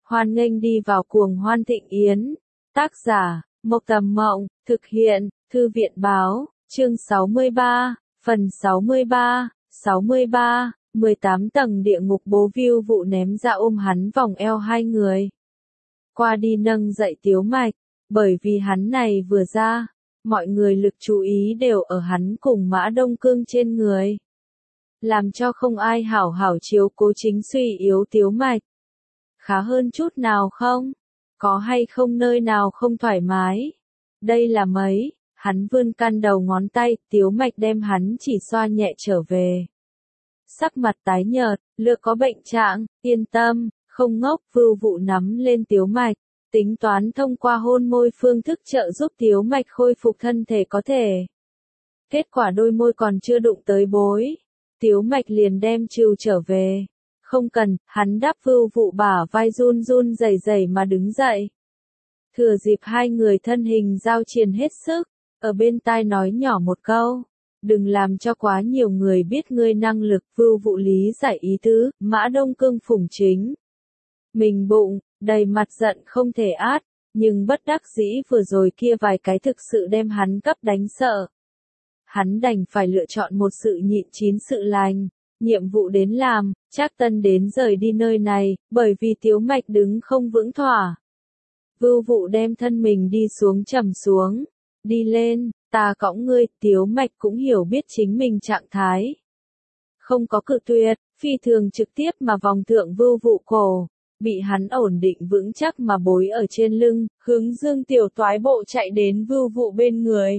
Hoan nghênh đi vào cuồng hoan thịnh yến. Tác giả, Mộc Tầm Mộng, thực hiện, Thư viện Báo, chương 63, phần 63, 18 tầng địa ngục bố Viu Vụ ném ra ôm hắn vòng eo hai người. Qua đi nâng dậy Tiếu Mạch, bởi vì hắn này vừa ra, mọi người lực chú ý đều ở hắn cùng Mã Đông Cương trên người. Làm cho không ai hảo hảo chiếu cố chính suy yếu Tiếu Mạch. Khá hơn chút nào không? Có hay không nơi nào không thoải mái? Đây là mấy, hắn vươn căn đầu ngón tay, Tiếu Mạch đem hắn chỉ xoa nhẹ trở về. Sắc mặt tái nhợt, lựa có bệnh trạng, yên tâm, không ngốc, Vưu Vụ nắm lên Tiếu Mạch, tính toán thông qua hôn môi phương thức trợ giúp Tiếu Mạch khôi phục thân thể có thể. Kết quả đôi môi còn chưa đụng tới bối, Tiếu Mạch liền đem trừ trở về. Không cần, hắn đáp Vưu Vụ bả vai run run rẩy rẩy mà đứng dậy. Thừa dịp hai người thân hình giao chiến hết sức, ở bên tai nói nhỏ một câu. Đừng làm cho quá nhiều người biết ngươi năng lực. Vưu Vụ lý giải ý tứ, Mã Đông Cương phủng chính. Mình bụng, đầy mặt giận không thể át, nhưng bất đắc dĩ vừa rồi kia vài cái thực sự đem hắn cấp đánh sợ. Hắn đành phải lựa chọn một sự nhịn chín sự lành. Nhiệm vụ đến làm, Trác Tân đến rời đi nơi này, bởi vì Tiếu Mạch đứng không vững thỏa. Vưu Vụ đem thân mình đi xuống trầm xuống, đi lên, ta cõng ngươi. Tiếu Mạch cũng hiểu biết chính mình trạng thái. Không có cự tuyệt, phi thường trực tiếp mà vòng thượng Vưu Vụ cổ, bị hắn ổn định vững chắc mà bối ở trên lưng, hướng dương tiểu toái bộ chạy đến Vưu Vụ bên người.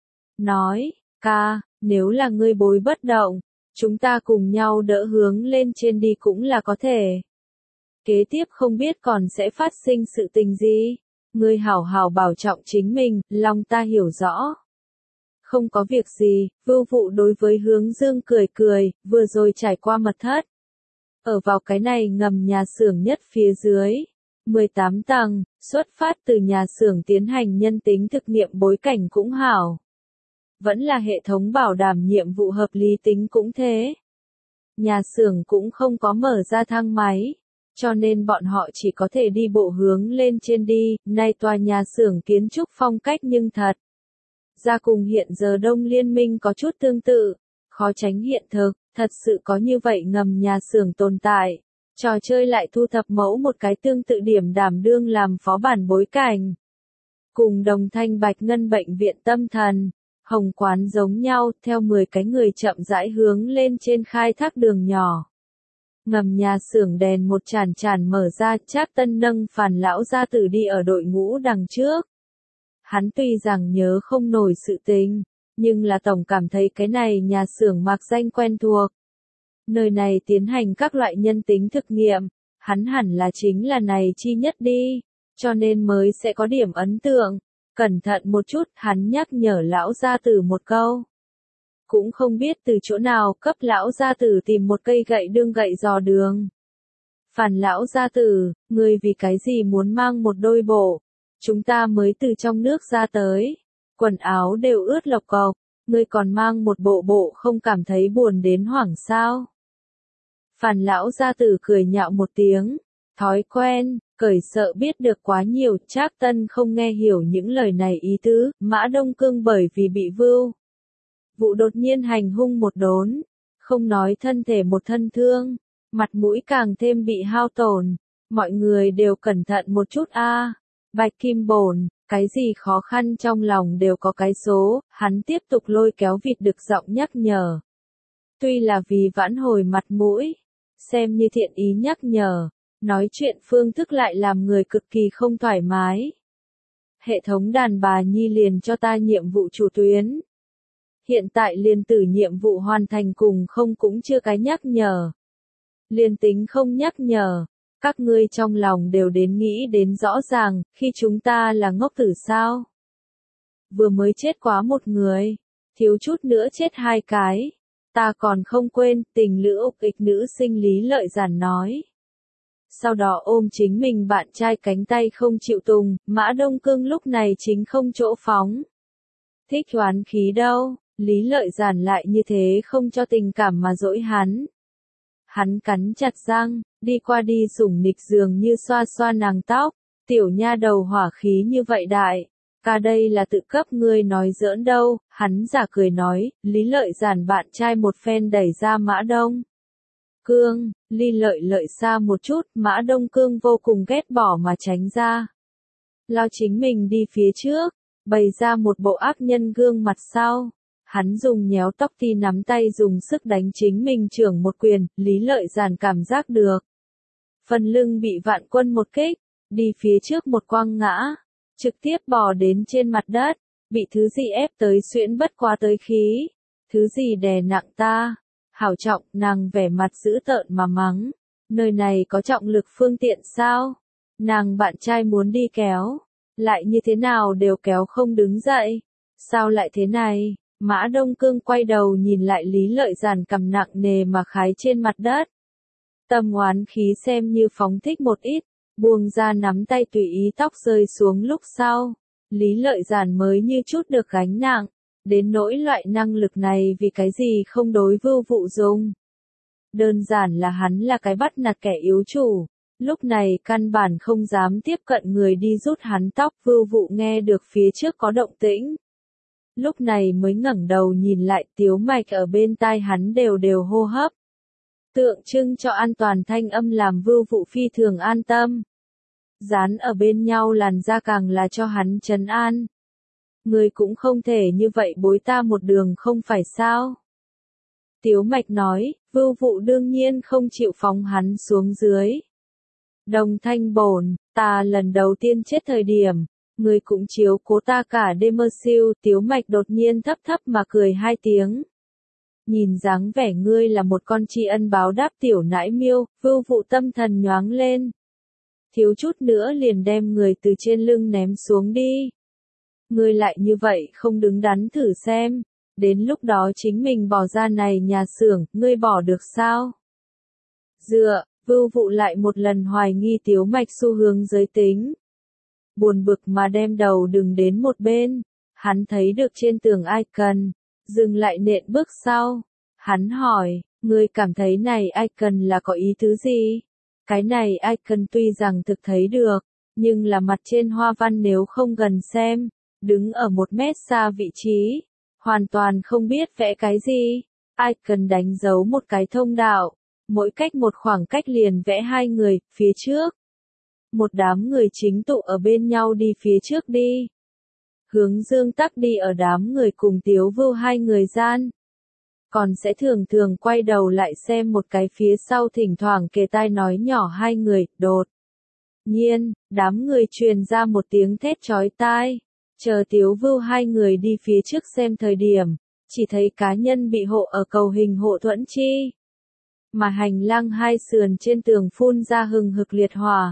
Nói, ca, nếu là ngươi bối bất động, chúng ta cùng nhau đỡ hướng lên trên đi cũng là có thể. Kế tiếp không biết còn sẽ phát sinh sự tình gì. Ngươi hảo hảo bảo trọng chính mình, lòng ta hiểu rõ. Không có việc gì, Vưu Vụ đối với Hướng Dương cười cười, vừa rồi trải qua mật thất. Ở vào cái này ngầm nhà xưởng nhất phía dưới, 18 tầng, xuất phát từ nhà xưởng tiến hành nhân tính thực nghiệm bối cảnh cũng hảo. Vẫn là hệ thống bảo đảm nhiệm vụ hợp lý tính cũng thế. Nhà xưởng cũng không có mở ra thang máy, cho nên bọn họ chỉ có thể đi bộ hướng lên trên đi. Nay tòa nhà xưởng kiến trúc phong cách nhưng thật ra cùng hiện giờ Đông Liên minh có chút tương tự, khó tránh hiện thực, thật sự có như vậy ngầm nhà xưởng tồn tại. Trò chơi lại thu thập mẫu một cái tương tự điểm đảm đương làm phó bản bối cảnh. Cùng Đồng Thanh Bạch Ngân bệnh viện tâm thần, Hồng Quán giống nhau, theo 10 cái người chậm rãi hướng lên trên khai thác đường nhỏ. Ngầm nhà xưởng đèn một chản chản mở ra, Trác Tân nâng Phàn lão gia tử đi ở đội ngũ đằng trước. Hắn tuy rằng nhớ không nổi sự tình, nhưng là tổng cảm thấy cái này nhà xưởng mạc danh quen thuộc. Nơi này tiến hành các loại nhân tính thực nghiệm, hắn hẳn là chính là này chi nhất đi, cho nên mới sẽ có điểm ấn tượng. Cẩn thận một chút, hắn nhắc nhở lão gia tử một câu. Cũng không biết từ chỗ nào cấp lão gia tử tìm một cây gậy đương gậy dò đường. Phàn lão gia tử, ngươi vì cái gì muốn mang một đôi bộ? Chúng ta mới từ trong nước ra tới. Quần áo đều ướt lộc cộc, ngươi còn mang một bộ bộ không cảm thấy buồn đến hoảng sao? Phàn lão gia tử cười nhạo một tiếng. Thói quen, cởi sợ biết được quá nhiều. Trác Tân không nghe hiểu những lời này ý tứ. Mã Đông Cương bởi vì bị Vưu Vụ đột nhiên hành hung một đốn, không nói thân thể một thân thương, mặt mũi càng thêm bị hao tổn. Mọi người đều cẩn thận một chút a. Bạch Kim Bổn, cái gì khó khăn trong lòng đều có cái số. Hắn tiếp tục lôi kéo vịt đực giọng nhắc nhở. Tuy là vì vãn hồi mặt mũi, xem như thiện ý nhắc nhở, nói chuyện phương thức lại làm người cực kỳ không thoải mái. Hệ thống đàn bà nhi liền cho ta nhiệm vụ chủ tuyến. Hiện tại liền tử nhiệm vụ hoàn thành cùng không cũng chưa cái nhắc nhở. Liền tính không nhắc nhở, các ngươi trong lòng đều đến nghĩ đến rõ ràng, khi chúng ta là ngốc tử sao. Vừa mới chết quá một người, thiếu chút nữa chết hai cái. Ta còn không quên, tình lữ ục ịch nữ sinh Lý Lợi Giản nói. Sau đó ôm chính mình bạn trai cánh tay không chịu tùng, Mã Đông Cương lúc này chính không chỗ phóng. Thích oán khí đâu, Lý Lợi Giản lại như thế không cho tình cảm mà dỗi hắn. Hắn cắn chặt răng, đi qua đi sủng nịch dường như xoa xoa nàng tóc, tiểu nha đầu hỏa khí như vậy đại. Ca đây là tự cấp ngươi nói giỡn đâu, hắn giả cười nói, Lý Lợi Giản bạn trai một phen đẩy ra Mã Đông Cương, Lý Lợi Lợi xa một chút, Mã Đông Cương vô cùng ghét bỏ mà tránh ra. Lao chính mình đi phía trước, bày ra một bộ ác nhân gương mặt sau. Hắn dùng nhéo tóc ti nắm tay dùng sức đánh chính mình trưởng một quyền, Lý Lợi Giản cảm giác được. Phần lưng bị Vạn Quân một kích, đi phía trước một quăng ngã, trực tiếp bò đến trên mặt đất, bị thứ gì ép tới xuyễn bất quá tới khí, thứ gì đè nặng ta. Hảo Trọng, nàng vẻ mặt dữ tợn mà mắng, nơi này có trọng lực phương tiện sao? Nàng bạn trai muốn đi kéo, lại như thế nào đều kéo không đứng dậy, sao lại thế này? Mã Đông Cương quay đầu nhìn lại Lý Lợi Giản cầm nặng nề mà khái trên mặt đất. Tâm oán khí xem như phóng thích một ít, buông ra nắm tay tùy ý tóc rơi xuống lúc sau. Lý Lợi Giản mới như chút được gánh nặng, đến nỗi loại năng lực này vì cái gì không đối Vưu Vụ dùng. Đơn giản là hắn là cái bắt nạt kẻ yếu chủ, lúc này căn bản không dám tiếp cận người đi rút hắn tóc. Vưu Vụ nghe được phía trước có động tĩnh. Lúc này mới ngẩng đầu nhìn lại, Tiếu Mạch ở bên tai hắn đều đều hô hấp. Tượng trưng cho an toàn thanh âm làm Vưu Vụ phi thường an tâm. Dán ở bên nhau làn da càng là cho hắn trấn an. Người cũng không thể như vậy bối ta một đường không phải sao? Tiếu Mạch nói, Vưu Vụ đương nhiên không chịu phóng hắn xuống dưới. Đồng Thanh Bổn, ta lần đầu tiên chết thời điểm, người cũng chiếu cố ta cả đêm mơ siêu. Tiếu Mạch đột nhiên thấp thấp mà cười hai tiếng. Nhìn dáng vẻ ngươi là một con tri ân báo đáp tiểu nãi miêu, Vưu Vụ tâm thần nhoáng lên. Thiếu chút nữa liền đem người từ trên lưng ném xuống đi. Ngươi lại như vậy không đứng đắn thử xem, đến lúc đó chính mình bỏ ra này nhà xưởng, ngươi bỏ được sao? Dựa, Vưu Vụ lại một lần hoài nghi Tiếu Mạch xu hướng giới tính. Buồn bực mà đem đầu đừng đến một bên, hắn thấy được trên tường icon, dừng lại nện bước sau. Hắn hỏi, ngươi cảm thấy này icon là có ý tứ gì? Cái này icon tuy rằng thực thấy được, nhưng là mặt trên hoa văn nếu không gần xem, đứng ở 1 mét xa vị trí, hoàn toàn không biết vẽ cái gì. Icon đánh dấu một cái thông đạo, mỗi cách một khoảng cách liền vẽ hai người, phía trước. Một đám người chính tụ ở bên nhau đi phía trước đi. Hướng Dương Tắc đi ở đám người cùng Tiếu Vưu hai người gian. Còn sẽ thường thường quay đầu lại xem một cái phía sau thỉnh thoảng kề tai nói nhỏ hai người, đột nhiên, đám người truyền ra một tiếng thét chói tai. Chờ Tiếu Vưu hai người đi phía trước xem thời điểm, chỉ thấy cá nhân bị hộ ở cầu hình hộ thuẫn chi. Mà hành lang hai sườn trên tường phun ra hừng hực liệt hỏa.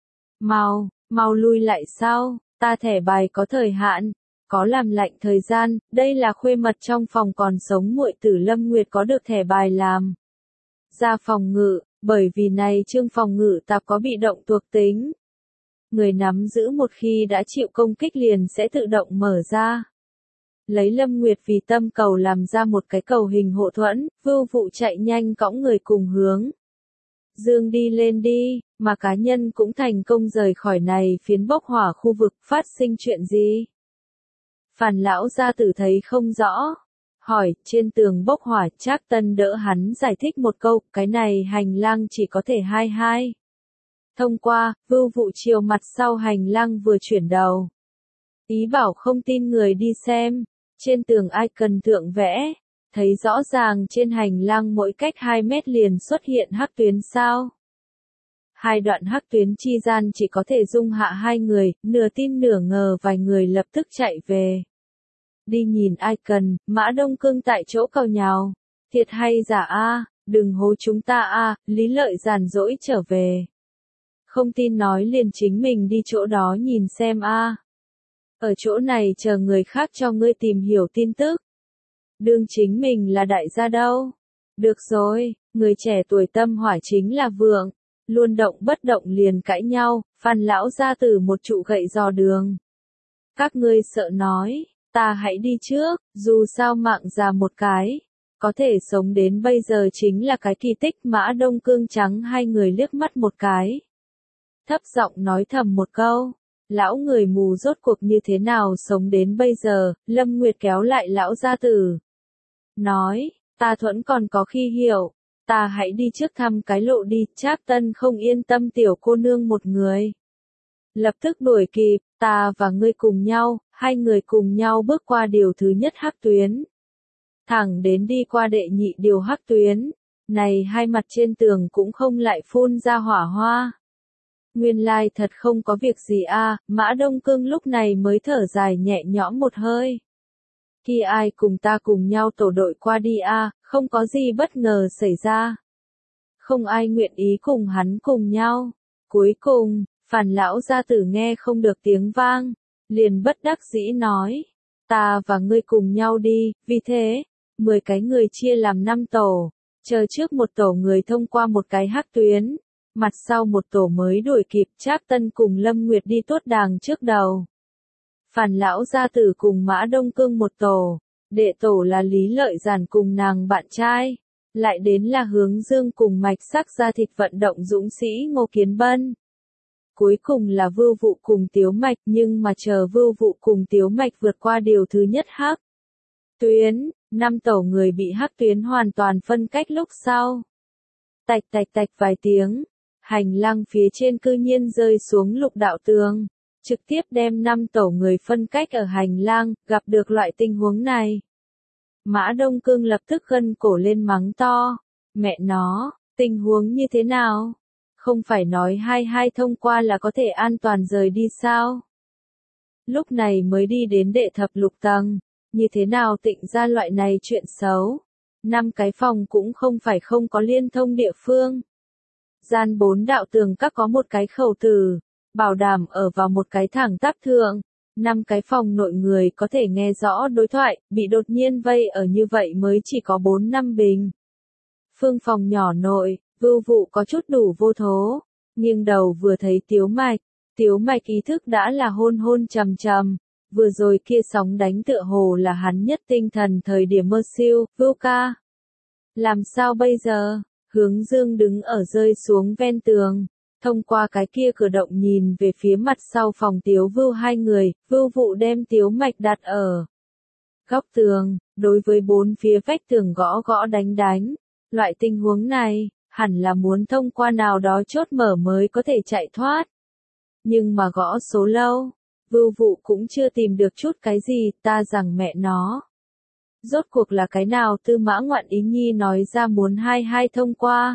Mau lui lại sau, ta thẻ bài có thời hạn, có làm lạnh thời gian, đây là khuê mật trong phòng còn sống muội tử Lâm Nguyệt có được thẻ bài làm. Ra phòng ngự, bởi vì này chương phòng ngự tạp có bị động thuộc tính. Người nắm giữ một khi đã chịu công kích liền sẽ tự động mở ra. Lấy Lâm Nguyệt vì tâm cầu làm ra một cái cầu hình hộ thuẫn, Vưu Vụ chạy nhanh cõng người cùng hướng. Dương đi lên đi, mà cá nhân cũng thành công rời khỏi này phiến bốc hỏa khu vực. Phát sinh chuyện gì? Phàn lão gia tử thấy không rõ. Hỏi, trên tường bốc hỏa. Trác Tân đỡ hắn giải thích một câu, cái này hành lang chỉ có thể 22. Thông qua, Vưu Vụ chiều mặt sau hành lang vừa chuyển đầu. Ý bảo không tin người đi xem, trên tường icon thượng vẽ, thấy rõ ràng trên hành lang mỗi cách 2 mét liền xuất hiện hắc tuyến sao. Hai đoạn hắc tuyến chi gian chỉ có thể dung hạ hai người, nửa tin nửa ngờ vài người lập tức chạy về. Đi nhìn icon, Mã Đông Cương tại chỗ cào nhào. Thiệt hay giả a, đừng hố chúng ta a, Lý Lợi giàn dỗi trở về. Không tin nói liền chính mình đi chỗ đó nhìn xem a. Ở chỗ này chờ người khác cho ngươi tìm hiểu tin tức. Đương chính mình là đại gia đâu. Được rồi, người trẻ tuổi tâm hỏa chính là vượng. Luôn động bất động liền cãi nhau, Phan lão gia tử một trụ gậy dò đường. Các ngươi sợ nói, ta hãy đi trước, dù sao mạng già một cái. Có thể sống đến bây giờ chính là cái kỳ tích. Mã Đông Cương trắng hai người liếc mắt một cái. Thấp giọng nói thầm một câu. Lão người mù rốt cuộc như thế nào sống đến bây giờ, Lâm Nguyệt kéo lại lão gia tử. Nói, ta Thuẫn còn có khi hiểu, ta hãy đi trước thăm cái lộ đi, Trác Tân không yên tâm tiểu cô nương một người. Lập tức đuổi kịp, ta và ngươi cùng nhau, hai người cùng nhau bước qua điều thứ nhất hắc tuyến. Thẳng đến đi qua đệ nhị điều hắc tuyến, này hai mặt trên tường cũng không lại phun ra hỏa hoa. Nguyên lai thật không có việc gì a, Mã Đông Cương lúc này mới thở dài nhẹ nhõm một hơi. Khi ai cùng ta cùng nhau tổ đội qua đi a, không có gì bất ngờ xảy ra. Không ai nguyện ý cùng hắn cùng nhau. Cuối cùng, Phàn lão gia tử nghe không được tiếng vang, liền bất đắc dĩ nói, ta và ngươi cùng nhau đi, vì thế, 10 cái người chia làm 5 tổ, chờ trước một tổ người thông qua một cái hắc tuyến, mặt sau một tổ mới đuổi kịp. Trác Tân cùng Lâm Nguyệt đi tốt đàng trước đầu. Phàn lão gia tử cùng Mã Đông Cương một tổ, đệ tổ là Lý Lợi Giản cùng nàng bạn trai, lại đến là Hướng Dương cùng mạch sắc da thịt vận động dũng sĩ Ngô Kiến Bân. Cuối cùng là Vưu Vụ cùng Tiếu Mạch, nhưng mà chờ Vưu Vụ cùng Tiếu Mạch vượt qua điều thứ nhất hắc tuyến, 5 tổ người bị hắc tuyến hoàn toàn phân cách lúc sau. Tạch tạch tạch vài tiếng, hành lang phía trên cư nhiên rơi xuống lục đạo tường, trực tiếp đem 5 tổ người phân cách ở hành lang. Gặp được loại tình huống này, Mã Đông Cương lập tức gân cổ lên mắng to, mẹ nó, tình huống như thế nào? Không phải nói hai thông qua là có thể an toàn rời đi sao? Lúc này mới đi đến đệ thập lục tầng, như thế nào tịnh ra loại này chuyện xấu? 5 cái phòng cũng không phải không có liên thông địa phương. Gian 4 đạo tường các có một cái khẩu tử, bảo đảm ở vào một cái thẳng tắp thượng. 5 cái phòng nội người có thể nghe rõ đối thoại, bị đột nhiên vây ở như vậy mới chỉ có 4-5 bình. Phương phòng nhỏ nội, Vưu Vụ có chút đủ vô thố, nghiêng đầu vừa thấy Tiếu Mạch ý thức đã là hôn hôn trầm trầm, vừa rồi kia sóng đánh tựa hồ là hắn nhất tinh thần thời điểm mơ siêu. Vưu ca, làm sao bây giờ? Hướng Dương đứng ở rơi xuống ven tường, thông qua cái kia cửa động nhìn về phía mặt sau phòng Tiếu Vưu hai người. Vưu Vụ đem Tiếu Mạch đặt ở góc tường, đối với 4 phía vách tường gõ gõ đánh đánh. Loại tình huống này, hẳn là muốn thông qua nào đó chốt mở mới có thể chạy thoát. Nhưng mà gõ số lâu, Vưu Vụ cũng chưa tìm được chút cái gì. Ta rằng mẹ nó, rốt cuộc là cái nào Tư Mã Ngoạn Ý Nhi nói ra muốn hai thông qua.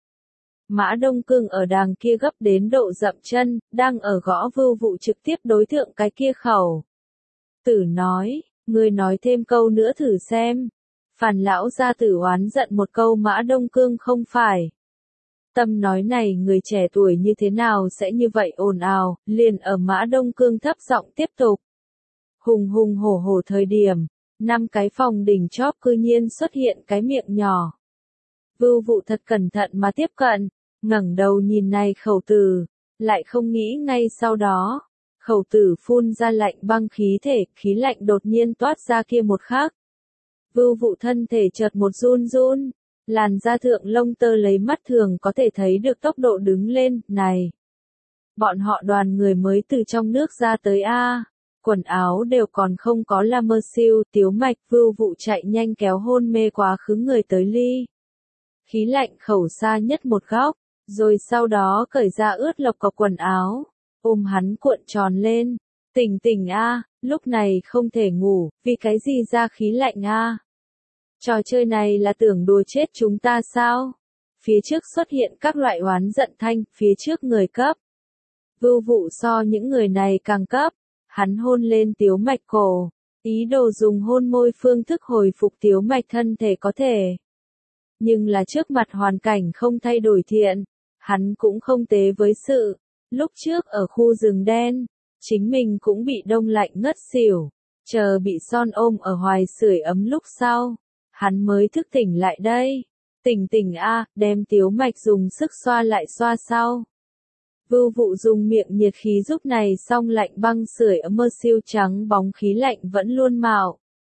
Mã Đông Cương ở đàng kia gấp đến độ dậm chân, đang ở gõ Vưu Vụ trực tiếp đối thượng cái kia khẩu. Tử nói, ngươi nói thêm câu nữa thử xem. Phàn lão gia tử oán giận một câu. Mã Đông Cương không phải tâm nói này người trẻ tuổi như thế nào sẽ như vậy ồn ào, liền ở Mã Đông Cương thấp giọng tiếp tục. Hùng hùng hổ hổ thời điểm, 5 cái phòng đỉnh chóp cư nhiên xuất hiện cái miệng nhỏ. Vưu Vụ thật cẩn thận mà tiếp cận, ngẩng đầu nhìn này khẩu tử, lại không nghĩ ngay sau đó, khẩu tử phun ra lạnh băng khí thể, khí lạnh đột nhiên toát ra kia một khắc. Vưu Vụ thân thể chợt một run run, làn da thượng lông tơ lấy mắt thường có thể thấy được tốc độ đứng lên. Này, bọn họ đoàn người mới từ trong nước ra tới a, quần áo đều còn không có là mơ siêu. Tiếu Mạch, Vưu Vụ chạy nhanh kéo hôn mê quá khứ người tới ly khí lạnh khẩu xa nhất một góc, rồi sau đó cởi ra ướt lộc cộc quần áo, ôm hắn cuộn tròn lên. Tỉnh tỉnh a, lúc này không thể ngủ, vì cái gì ra khí lạnh a? Trò chơi này là tưởng đùa chết chúng ta sao? Phía trước xuất hiện các loại oán giận thanh, phía trước người cấp. Vưu Vụ so những người này càng cấp, hắn hôn lên Tiếu Mạch cổ, ý đồ dùng hôn môi phương thức hồi phục Tiếu Mạch thân thể có thể. Nhưng là trước mặt hoàn cảnh không thay đổi thiện, hắn cũng không tế với sự. Lúc trước ở khu rừng đen, chính mình cũng bị đông lạnh ngất xỉu, chờ bị son ôm ở hoài sưởi ấm lúc sau, hắn mới thức tỉnh lại đây. Tỉnh tỉnh a, đem Tiếu Mạch dùng sức xoa lại xoa sau. Vưu Vụ dùng miệng nhiệt khí giúp này xong lạnh băng sưởi ấm mơ siêu trắng bóng khí lạnh vẫn luôn mạo.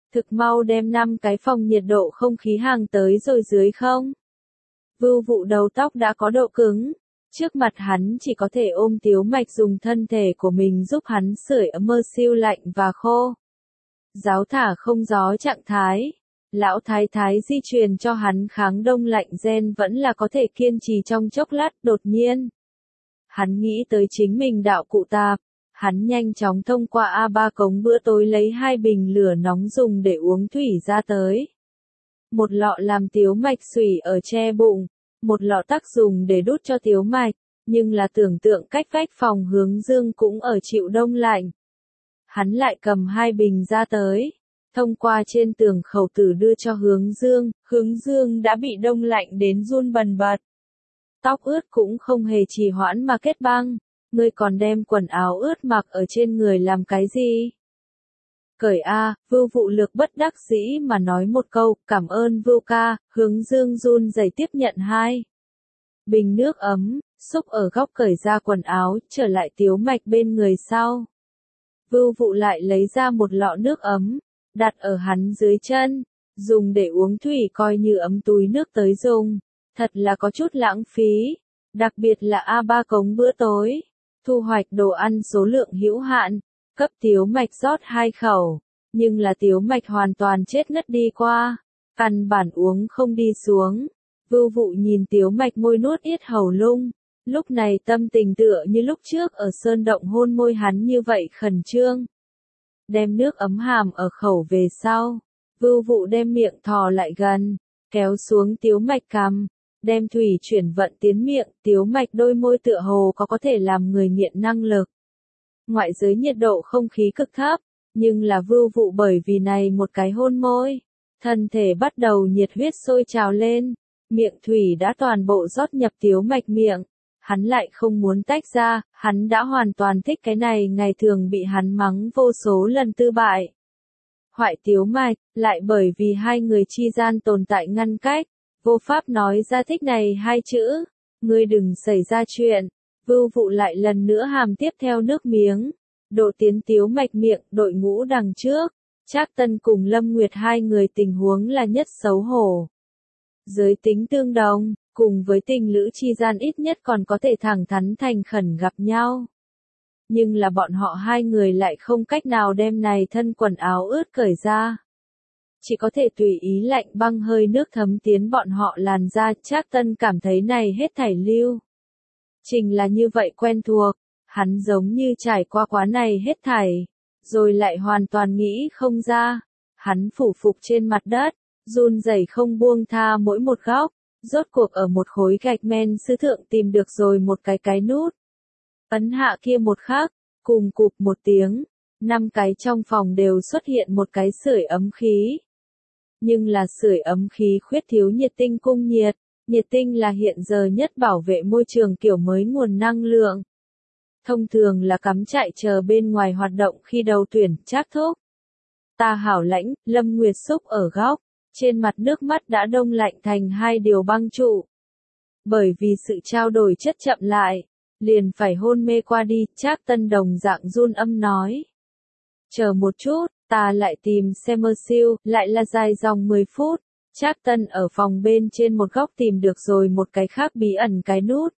thực mau đem 5 cái phòng nhiệt độ không khí hàng tới rồi dưới không. Vưu Vụ đầu tóc đã có độ cứng, trước mặt hắn chỉ có thể ôm Tiếu Mạch dùng thân thể của mình giúp hắn sưởi ấm mơ siêu lạnh và khô. Giáo thả không gió trạng thái, lão thái thái di truyền cho hắn kháng đông lạnh gen vẫn là có thể kiên trì trong chốc lát. Đột nhiên, hắn nghĩ tới chính mình đạo cụ tạp, hắn nhanh chóng thông qua A3 cống bữa tối lấy 2 bình lửa nóng dùng để uống thủy ra tới. Một lọ làm Tiếu Mạch sủy ở che bụng, một lọ tắc dùng để đút cho Tiếu Mạch, nhưng là tưởng tượng cách vách phòng Hướng Dương cũng ở chịu đông lạnh. Hắn lại cầm 2 bình ra tới, thông qua trên tường khẩu tử đưa cho Hướng Dương đã bị đông lạnh đến run bần bật. Tóc ướt cũng không hề trì hoãn mà kết băng, ngươi còn đem quần áo ướt mặc ở trên người làm cái gì? Cởi a, Vưu Vụ Lược bất đắc dĩ mà nói một câu, cảm ơn Vưu ca. Hướng Dương run rẩy tiếp nhận 2 bình nước ấm, xúc ở góc cởi ra quần áo, trở lại Tiếu Mạch bên người sau. Vưu Vụ lại lấy ra một lọ nước ấm, đặt ở hắn dưới chân, dùng để uống thủy coi như ấm túi nước tới dùng, thật là có chút lãng phí, đặc biệt là A3 cống bữa tối, thu hoạch đồ ăn số lượng hữu hạn, cấp Tiếu Mạch rót 2 khẩu, nhưng là Tiếu Mạch hoàn toàn chết ngất đi qua, căn bản uống không đi xuống. Vưu Vụ nhìn Tiếu Mạch môi nuốt yết hầu lung, lúc này tâm tình tựa như lúc trước ở sơn động hôn môi hắn như vậy khẩn trương. Đem nước ấm hàm ở khẩu về sau, Vưu Vụ đem miệng thò lại gần, kéo xuống Tiếu Mạch cằm, đem thủy chuyển vận tiến miệng. Tiếu Mạch đôi môi tựa hồ có thể làm người nghiện năng lực. Ngoại giới nhiệt độ không khí cực thấp, nhưng là Vưu Vụ bởi vì này một cái hôn môi, thân thể bắt đầu nhiệt huyết sôi trào lên, miệng thủy đã toàn bộ rót nhập Tiếu Mạch miệng. Hắn lại không muốn tách ra, hắn đã hoàn toàn thích cái này ngày thường bị hắn mắng vô số lần tư bại. Hoại Tiếu Mạch, lại bởi vì 2 người chi gian tồn tại ngăn cách, vô pháp nói ra thích này 2 chữ, ngươi đừng xảy ra chuyện. Vưu Vụ lại lần nữa hàm tiếp theo nước miếng, độ tiến Tiếu Mạch miệng. Đội ngũ đằng trước, Trác Tân cùng Lâm Nguyệt 2 người tình huống là nhất xấu hổ. Giới tính tương đồng, cùng với tình lữ chi gian ít nhất còn có thể thẳng thắn thành khẩn gặp nhau. Nhưng là bọn họ 2 người lại không cách nào đem này thân quần áo ướt cởi ra. Chỉ có thể tùy ý lạnh băng hơi nước thấm tiến bọn họ làn da. Trác Tân cảm thấy này hết thảy lưu trình là như vậy quen thuộc, hắn giống như trải qua quá này hết thảy, rồi lại hoàn toàn nghĩ không ra. Hắn phủ phục trên mặt đất, run rẩy không buông tha mỗi một góc, rốt cuộc ở một khối gạch men sứ thượng tìm được rồi một cái nút. Ấn hạ kia một khắc, cùng cụp một tiếng, 5 cái trong phòng đều xuất hiện một cái sưởi ấm khí. Nhưng là sưởi ấm khí khuyết thiếu nhiệt tinh cung nhiệt. Nhiệt tinh là hiện giờ nhất bảo vệ môi trường kiểu mới nguồn năng lượng. Thông thường là cắm trại chờ bên ngoài hoạt động khi đầu tuyển. Trác thúc. Ta hảo lãnh. Lâm Nguyệt xúc ở góc, trên mặt nước mắt đã đông lạnh thành 2 điều băng trụ. Bởi vì sự trao đổi chất chậm lại, liền phải hôn mê qua đi. Trác Tân đồng dạng run âm nói. Chờ một chút, ta lại tìm xem mơ siêu, lại là dài dòng 10 phút. Trác Tân ở phòng bên trên một góc tìm được rồi một cái khác bí ẩn cái nút.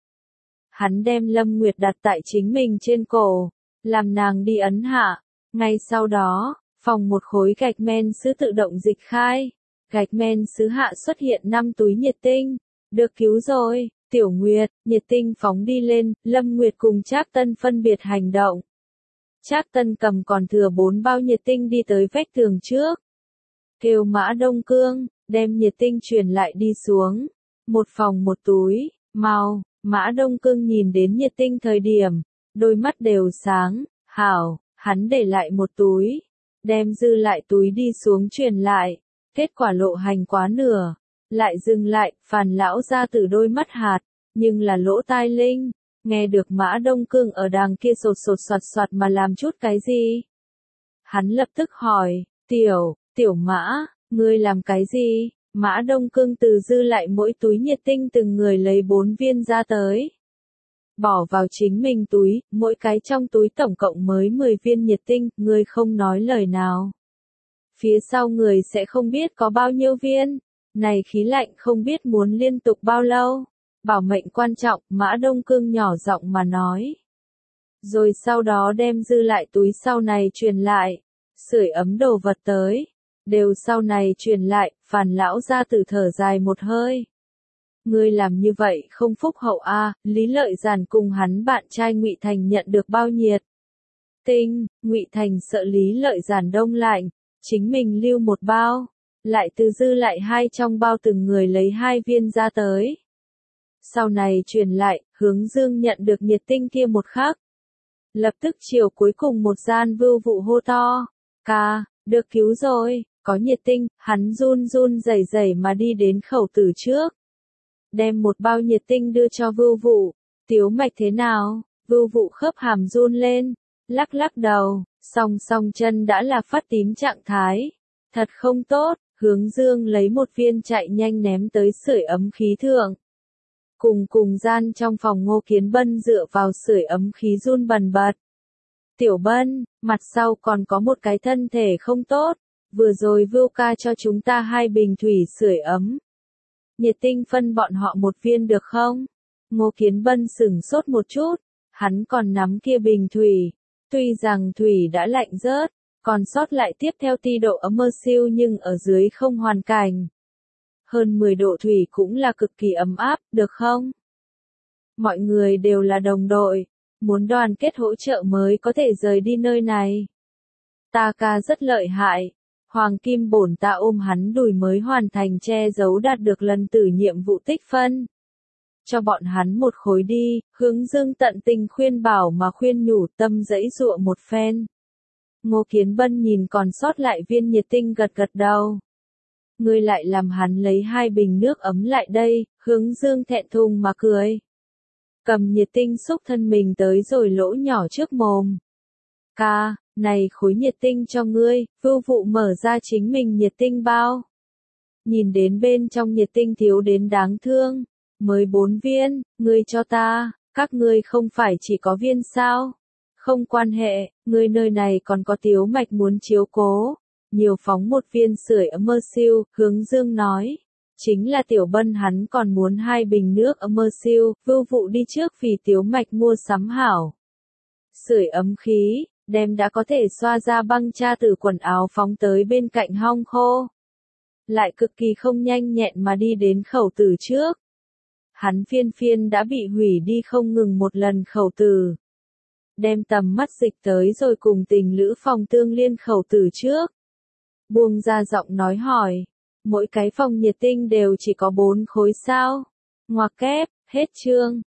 Hắn đem Lâm Nguyệt đặt tại chính mình trên cổ, làm nàng đi ấn hạ. Ngay sau đó, phòng một khối gạch men sứ tự động dịch khai. Gạch men sứ hạ xuất hiện 5 túi nhiệt tinh. Được cứu rồi, Tiểu Nguyệt. Nhiệt tinh phóng đi lên, Lâm Nguyệt cùng Trác Tân phân biệt hành động. Trác Tân cầm còn thừa 4 bao nhiệt tinh đi tới vách tường trước. Kêu Mã Đông Cương, đem nhiệt tinh truyền lại đi xuống. Một phòng một túi, mau. Mã Đông Cương nhìn đến nhiệt tinh thời điểm, đôi mắt đều sáng. Hảo, hắn để lại một túi, đem dư lại túi đi xuống truyền lại. Kết quả lộ hành quá nửa, lại dừng lại. Phàn lão ra từ đôi mắt hạt, nhưng là lỗ tai linh, nghe được Mã Đông Cương ở đàng kia sột sột soạt soạt mà làm chút cái gì. Hắn lập tức hỏi, tiểu Mã, ngươi làm cái gì? Mã Đông Cương từ dư lại mỗi túi nhiệt tinh từng người lấy 4 viên ra tới. Bỏ vào chính mình túi, mỗi cái trong túi tổng cộng mới 10 viên nhiệt tinh. Ngươi không nói lời nào. Phía sau người sẽ không biết có bao nhiêu viên. Này khí lạnh không biết muốn liên tục bao lâu. Bảo mệnh quan trọng, Mã Đông Cương nhỏ giọng mà nói. Rồi sau đó đem dư lại túi sau này truyền lại. Sưởi ấm đồ vật tới. Đều sau này truyền lại, Phàn lão gia tử thở dài một hơi. Ngươi làm như vậy không phúc hậu a. Lý Lợi Giản cùng hắn bạn trai Ngụy Thành nhận được bao nhiệt. Tinh, Ngụy Thành sợ Lý Lợi Giản đông lạnh, chính mình lưu một bao, lại từ dư lại 2 trong bao từng người lấy 2 viên ra tới. Sau này truyền lại, Hướng Dương nhận được nhiệt tinh kia một khắc. Lập tức chiều cuối cùng một gian vưu vụ hô to. Ca, được cứu rồi, có nhiệt tinh, hắn run run rẩy rẩy mà đi đến khẩu tử trước. Đem một bao nhiệt tinh đưa cho vưu vụ. Tiếu Mạch thế nào? Vưu vụ khớp hàm run lên, lắc lắc đầu, song song chân đã là phát tím trạng thái. Thật không tốt, Hướng Dương lấy một viên chạy nhanh ném tới sưởi ấm khí thượng. Cùng gian trong phòng Ngô Kiến Bân dựa vào sưởi ấm khí run bần bật. Tiểu Bân, mặt sau còn có một cái thân thể không tốt, vừa rồi Vưu ca cho chúng ta 2 bình thủy sưởi ấm. Nhiệt tinh phân bọn họ một viên được không? Ngô Kiến Bân sửng sốt một chút, hắn còn nắm kia bình thủy. Tuy rằng thủy đã lạnh rớt, còn sót lại tiếp theo ti độ ấm mơ siêu nhưng ở dưới không hoàn cảnh. Hơn 10 độ thủy cũng là cực kỳ ấm áp, được không? Mọi người đều là đồng đội, muốn đoàn kết hỗ trợ mới có thể rời đi nơi này. Ta ca rất lợi hại, Hoàng Kim bổn ta ôm hắn đùi mới hoàn thành che giấu đạt được lần tử nhiệm vụ tích phân. Cho bọn hắn một khối đi, Hướng Dương tận tình khuyên bảo mà khuyên nhủ tâm dãy dụa một phen. Ngô Kiến Bân nhìn còn sót lại viên nhiệt tinh gật gật đầu. Ngươi lại làm hắn lấy 2 bình nước ấm lại đây, Hướng Dương thẹn thùng mà cười. Cầm nhiệt tinh xúc thân mình tới rồi lỗ nhỏ trước mồm. Ca, này khối nhiệt tinh cho ngươi, Vưu vụ mở ra chính mình nhiệt tinh bao. Nhìn đến bên trong nhiệt tinh thiếu đến đáng thương. Mới 4 viên, ngươi cho ta, các ngươi không phải chỉ có viên sao? Không quan hệ, ngươi nơi này còn có Tiếu Mạch muốn chiếu cố. Nhiều phóng một viên sưởi ấm mơ siêu, Hướng Dương nói. Chính là Tiểu Bân hắn còn muốn 2 bình nước ấm mơ siêu, Vưu vụ đi trước vì Tiếu Mạch mua sắm hảo. Sưởi ấm khí, đem đã có thể xoa ra băng cha từ quần áo phóng tới bên cạnh hong khô. Lại cực kỳ không nhanh nhẹn mà đi đến khẩu tử trước. Hắn phiên đã bị hủy đi không ngừng một lần khẩu tử. Đem tầm mắt dịch tới rồi cùng Tình Lữ phòng tương liên khẩu tử trước. Buông ra giọng nói hỏi. Mỗi cái phòng nhiệt tinh đều chỉ có 4 khối sao. Ngoặc kép, hết chương.